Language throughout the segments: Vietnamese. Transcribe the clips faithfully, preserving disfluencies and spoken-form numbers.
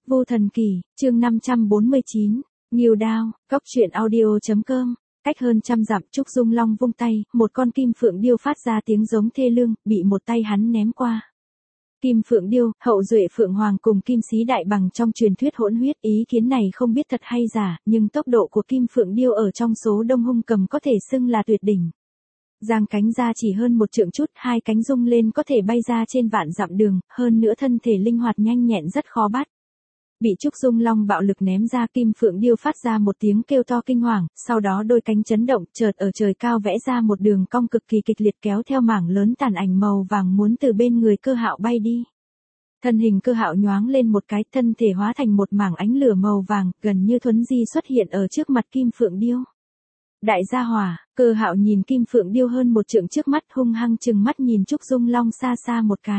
Vô Thần Kỳ, chương năm trăm bốn mươi chín, Ngưu Đao, Cốc truyện audio.com. Cách hơn trăm dặm, Trúc Dung Long vung tay, một con kim phượng điêu phát ra tiếng giống thê lương, bị một tay hắn ném qua. Kim phượng điêu, hậu duệ phượng hoàng cùng kim sĩ đại bằng trong truyền thuyết hỗn huyết, ý kiến này không biết thật hay giả, nhưng tốc độ của kim phượng điêu ở trong số đông hung cầm có thể xưng là tuyệt đỉnh. Giang cánh ra chỉ hơn một trượng chút, hai cánh rung lên có thể bay ra trên vạn dặm đường, hơn nữa thân thể linh hoạt nhanh nhẹn rất khó bắt. Bị Trúc Dung Long bạo lực ném ra, kim phượng điêu phát ra một tiếng kêu to kinh hoàng, sau đó đôi cánh chấn động, chợt ở trời cao vẽ ra một đường cong cực kỳ kịch liệt kéo theo mảng lớn tàn ảnh màu vàng muốn từ bên người Cơ Hạo bay đi. Thân hình Cơ Hạo nhoáng lên một cái, thân thể hóa thành một mảng ánh lửa màu vàng, gần như thuấn di xuất hiện ở trước mặt kim phượng điêu. Đại gia hỏa, Cơ Hạo nhìn kim phượng điêu hơn một trượng trước mắt, hung hăng chừng mắt nhìn Trúc Dung Long xa xa một cái.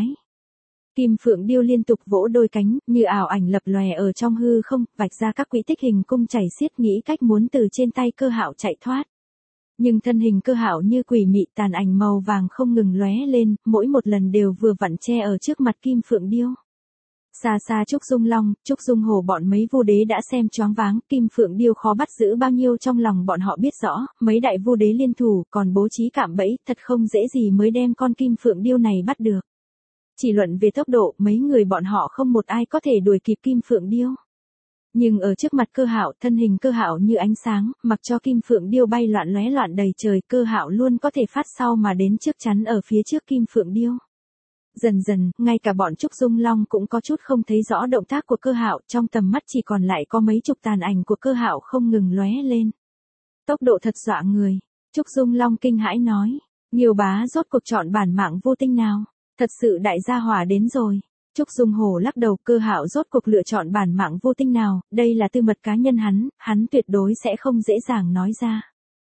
Kim phượng điêu liên tục vỗ đôi cánh, như ảo ảnh lập lòe ở trong hư không, vạch ra các quỹ tích hình cung chảy xiết, nghĩ cách muốn từ trên tay Cơ Hạo chạy thoát. Nhưng thân hình Cơ Hạo như quỷ mị, tàn ảnh màu vàng không ngừng lóe lên, mỗi một lần đều vừa vặn che ở trước mặt kim phượng điêu. Xa xa Trúc Dung Long, Trúc Dung Hổ bọn mấy vu đế đã xem choáng váng, kim phượng điêu khó bắt giữ bao nhiêu trong lòng bọn họ biết rõ, mấy đại vu đế liên thủ, còn bố trí cạm bẫy, thật không dễ gì mới đem con kim phượng điêu này bắt được. Chỉ luận về tốc độ, mấy người bọn họ không một ai có thể đuổi kịp kim phượng điêu. Nhưng ở trước mặt Cơ Hạo, thân hình Cơ Hạo như ánh sáng, mặc cho kim phượng điêu bay loạn lóe loạn đầy trời, Cơ Hạo luôn có thể phát sau mà đến trước chắn ở phía trước kim phượng điêu. Dần dần, ngay cả bọn Trúc Dung Long cũng có chút không thấy rõ động tác của Cơ Hạo, trong tầm mắt chỉ còn lại có mấy chục tàn ảnh của Cơ Hạo không ngừng lóe lên. Tốc độ thật dọa người. Trúc Dung Long kinh hãi nói, Nghiêu bá rốt cuộc chọn bản mạng vô tinh nào? Thật sự đại gia hỏa đến rồi. Trúc Dung Hổ lắc đầu, Cơ Hạo rốt cuộc lựa chọn bản mạng vô tinh nào, đây là tư mật cá nhân hắn, hắn tuyệt đối sẽ không dễ dàng nói ra.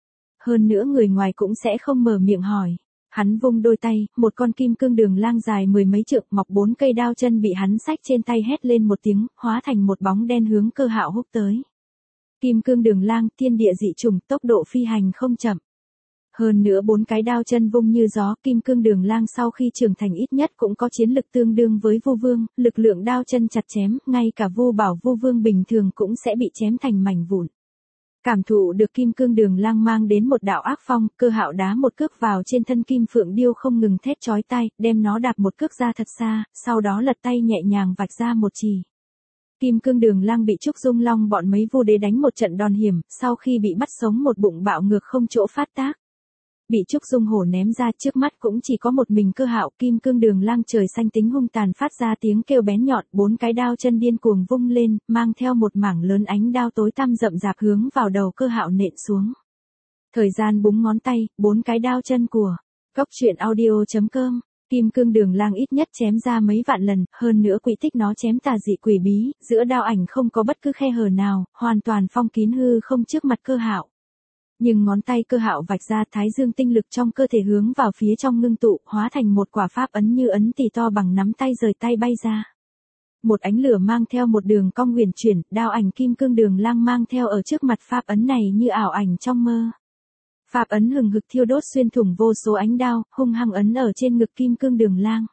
Hơn nữa người ngoài cũng sẽ không mở miệng hỏi. Hắn vung đôi tay, một con kim cương đường lang dài mười mấy trượng, mọc bốn cây đao chân bị hắn xách trên tay, hét lên một tiếng, hóa thành một bóng đen hướng Cơ Hạo húc tới. Kim cương đường lang, thiên địa dị trùng, tốc độ phi hành không chậm. Hơn nữa bốn cái đao chân vung như gió, kim cương đường lang sau khi trưởng thành ít nhất cũng có chiến lực tương đương với Vu Vương, lực lượng đao chân chặt chém, ngay cả Vu Bảo Vu Vương bình thường cũng sẽ bị chém thành mảnh vụn. Cảm thụ được kim cương đường lang mang đến một đạo ác phong, Cơ Hạo đá một cước vào trên thân kim phượng điêu không ngừng thét chói tai, đem nó đạp một cước ra thật xa, sau đó lật tay nhẹ nhàng vạch ra một chì. Kim cương đường lang bị Trúc Dung Long bọn mấy vu đế đánh một trận đòn hiểm, sau khi bị bắt sống một bụng bạo ngược không chỗ phát tác. Bị Trúc Dung Hổ ném ra, trước mắt cũng chỉ có một mình Cơ Hạo, kim cương đường lang trời xanh tính hung tàn phát ra tiếng kêu bén nhọn, bốn cái đao chân điên cuồng vung lên, mang theo một mảng lớn ánh đao tối tăm rậm rạp hướng vào đầu Cơ Hạo nện xuống. Thời gian búng ngón tay, bốn cái đao chân của Cốc truyện audio.com, kim cương đường lang ít nhất chém ra mấy vạn lần, hơn nữa quỹ tích nó chém tà dị quỷ bí, giữa đao ảnh không có bất cứ khe hở nào, hoàn toàn phong kín hư không trước mặt Cơ Hạo. Nhưng ngón tay Cơ Hạo vạch ra, thái dương tinh lực trong cơ thể hướng vào phía trong ngưng tụ, hóa thành một quả pháp ấn như ấn tỳ to bằng nắm tay rời tay bay ra. Một ánh lửa mang theo một đường cong huyền chuyển, đao ảnh kim cương đường lang mang theo ở trước mặt pháp ấn này như ảo ảnh trong mơ. Pháp ấn hừng hực thiêu đốt xuyên thủng vô số ánh đao, hung hăng ấn ở trên ngực kim cương đường lang.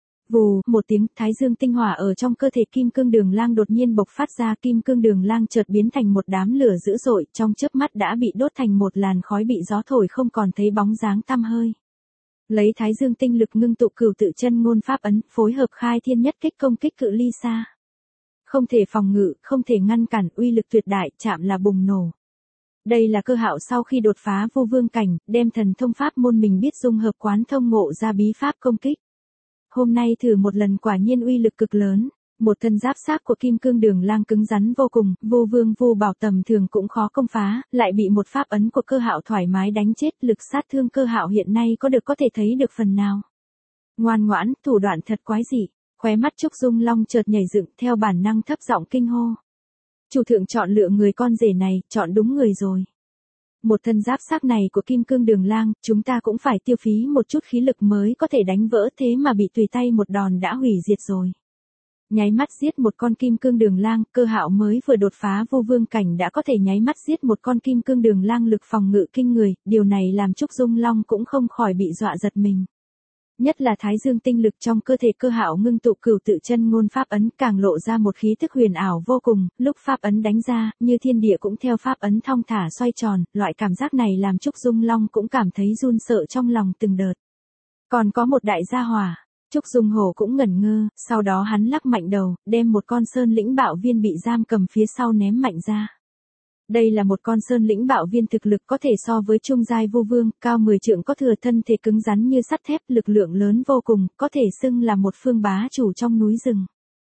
Vù, một tiếng, thái dương tinh hỏa ở trong cơ thể kim cương đường lang đột nhiên bộc phát ra, kim cương đường lang chợt biến thành một đám lửa dữ dội, trong chớp mắt đã bị đốt thành một làn khói, bị gió thổi không còn thấy bóng dáng tăm hơi. Lấy thái dương tinh lực ngưng tụ cửu tự chân ngôn pháp ấn, phối hợp khai thiên nhất kích công kích cự ly xa. Không thể phòng ngự, không thể ngăn cản, uy lực tuyệt đại, chạm là bùng nổ. Đây là Cơ Hạo sau khi đột phá vô vương cảnh, đem thần thông pháp môn mình biết dung hợp quán thông ngộ ra bí pháp công kích. Hôm nay thử một lần quả nhiên uy lực cực lớn, một thân giáp xác của kim cương đường lang cứng rắn vô cùng, Vu Vương Vu Bảo tầm thường cũng khó công phá, lại bị một pháp ấn của Cơ Hạo thoải mái đánh chết, lực sát thương Cơ Hạo hiện nay có được có thể thấy được phần nào. Ngoan ngoãn, thủ đoạn thật quái dị, khóe mắt Trúc Dung Long chợt nhảy dựng, theo bản năng thấp giọng kinh hô. Chủ thượng chọn lựa người con rể này, chọn đúng người rồi. Một thân giáp xác này của kim cương đường lang, chúng ta cũng phải tiêu phí một chút khí lực mới có thể đánh vỡ, thế mà bị tùy tay một đòn đã hủy diệt rồi. Nháy mắt giết một con kim cương đường lang, Cơ Hạo mới vừa đột phá vô vương cảnh đã có thể nháy mắt giết một con kim cương đường lang, lực phòng ngự kinh người, điều này làm Trúc Dung Long cũng không khỏi bị dọa giật mình. Nhất là thái dương tinh lực trong cơ thể Cơ Hạo ngưng tụ cửu tự chân ngôn pháp ấn càng lộ ra một khí tức huyền ảo vô cùng, lúc pháp ấn đánh ra, như thiên địa cũng theo pháp ấn thong thả xoay tròn, loại cảm giác này làm Trúc Dung Long cũng cảm thấy run sợ trong lòng từng đợt. Còn có một đại gia hỏa, Trúc Dung Hổ cũng ngẩn ngơ, sau đó hắn lắc mạnh đầu, đem một con sơn lĩnh bạo viên bị giam cầm phía sau ném mạnh ra. Đây là một con sơn lĩnh bạo viên thực lực có thể so với trung giai vô vương, cao mười trượng có thừa thân thể cứng rắn như sắt thép, lực lượng lớn vô cùng, có thể xưng là một phương bá chủ trong núi rừng.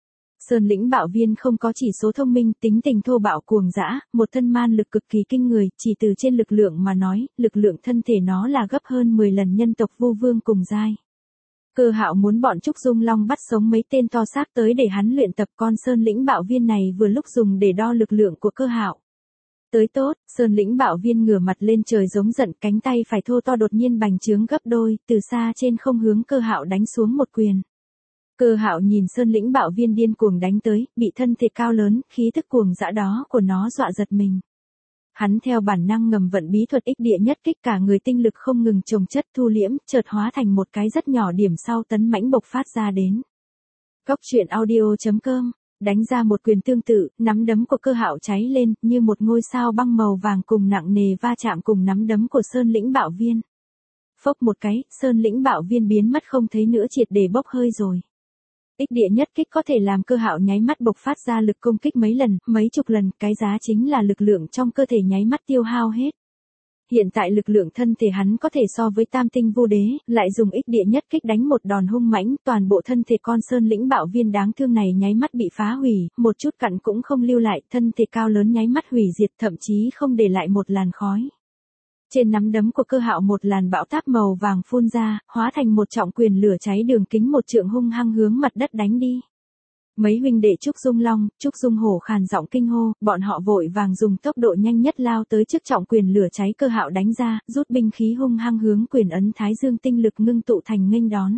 Sơn lĩnh bạo viên không có chỉ số thông minh, tính tình thô bạo cuồng dã, một thân man lực cực kỳ kinh người, chỉ từ trên lực lượng mà nói, lực lượng thân thể nó là gấp hơn mười lần nhân tộc vô vương cùng giai. Cơ Hạo muốn bọn Trúc Dung Long bắt sống mấy tên to xác tới để hắn luyện tập, con sơn lĩnh bạo viên này vừa lúc dùng để đo lực lượng của Cơ Hạo. Tới tốt, sơn lĩnh bạo viên ngửa mặt lên trời giống giận, cánh tay phải thô to đột nhiên bành trướng gấp đôi, từ xa trên không hướng Cơ Hạo đánh xuống một quyền. Cơ Hạo nhìn sơn lĩnh bạo viên điên cuồng đánh tới, bị thân thể cao lớn, khí tức cuồng dã đó của nó dọa giật mình. Hắn theo bản năng ngầm vận bí thuật ích địa nhất kích, cả người tinh lực không ngừng chồng chất thu liễm, chợt hóa thành một cái rất nhỏ điểm sau tấn mãnh bộc phát ra đến. Góc truyện audio chấm com đánh ra một quyền tương tự, nắm đấm của Cơ Hạo cháy lên, như một ngôi sao băng màu vàng cùng nặng nề va chạm cùng nắm đấm của sơn lĩnh bạo viên. Phốc một cái, sơn lĩnh bạo viên biến mất không thấy nữa, triệt để bốc hơi rồi. Ích địa nhất kích có thể làm Cơ Hạo nháy mắt bộc phát ra lực công kích mấy lần, mấy chục lần, cái giá chính là lực lượng trong cơ thể nháy mắt tiêu hao hết. Hiện tại lực lượng thân thể hắn có thể so với tam tinh vô đế, lại dùng ích địa nhất kích đánh một đòn hung mãnh, toàn bộ thân thể con sơn lĩnh bạo viên đáng thương này nháy mắt bị phá hủy, một chút cặn cũng không lưu lại, thân thể cao lớn nháy mắt hủy diệt, thậm chí không để lại một làn khói. Trên nắm đấm của Cơ Hạo một làn bão táp màu vàng phun ra, hóa thành một trọng quyền lửa cháy đường kính một trượng hung hăng hướng mặt đất đánh đi. Mấy huynh đệ Trúc Dung Long, Trúc Dung Hổ khàn giọng kinh hô, bọn họ vội vàng dùng tốc độ nhanh nhất lao tới trước trọng quyền lửa cháy Cơ Hạo đánh ra, rút binh khí hung hăng hướng quyền ấn thái dương tinh lực ngưng tụ thành nghênh đón.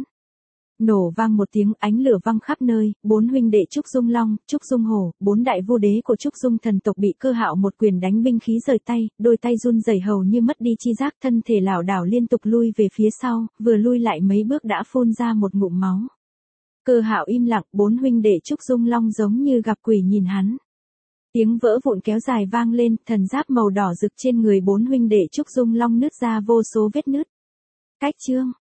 Nổ vang một tiếng, ánh lửa văng khắp nơi, bốn huynh đệ Trúc Dung Long, Trúc Dung Hổ, bốn đại vô đế của Trúc Dung thần tộc bị Cơ Hạo một quyền đánh binh khí rời tay, đôi tay run rẩy hầu như mất đi chi giác, thân thể lảo đảo liên tục lui về phía sau, vừa lui lại mấy bước đã phun ra một ngụm máu. Cơ Hạo im lặng, bốn huynh đệ Trúc Dung Long giống như gặp quỷ nhìn hắn. Tiếng vỡ vụn kéo dài vang lên, thần giáp màu đỏ rực trên người bốn huynh đệ Trúc Dung Long nứt ra vô số vết nứt. Cách chương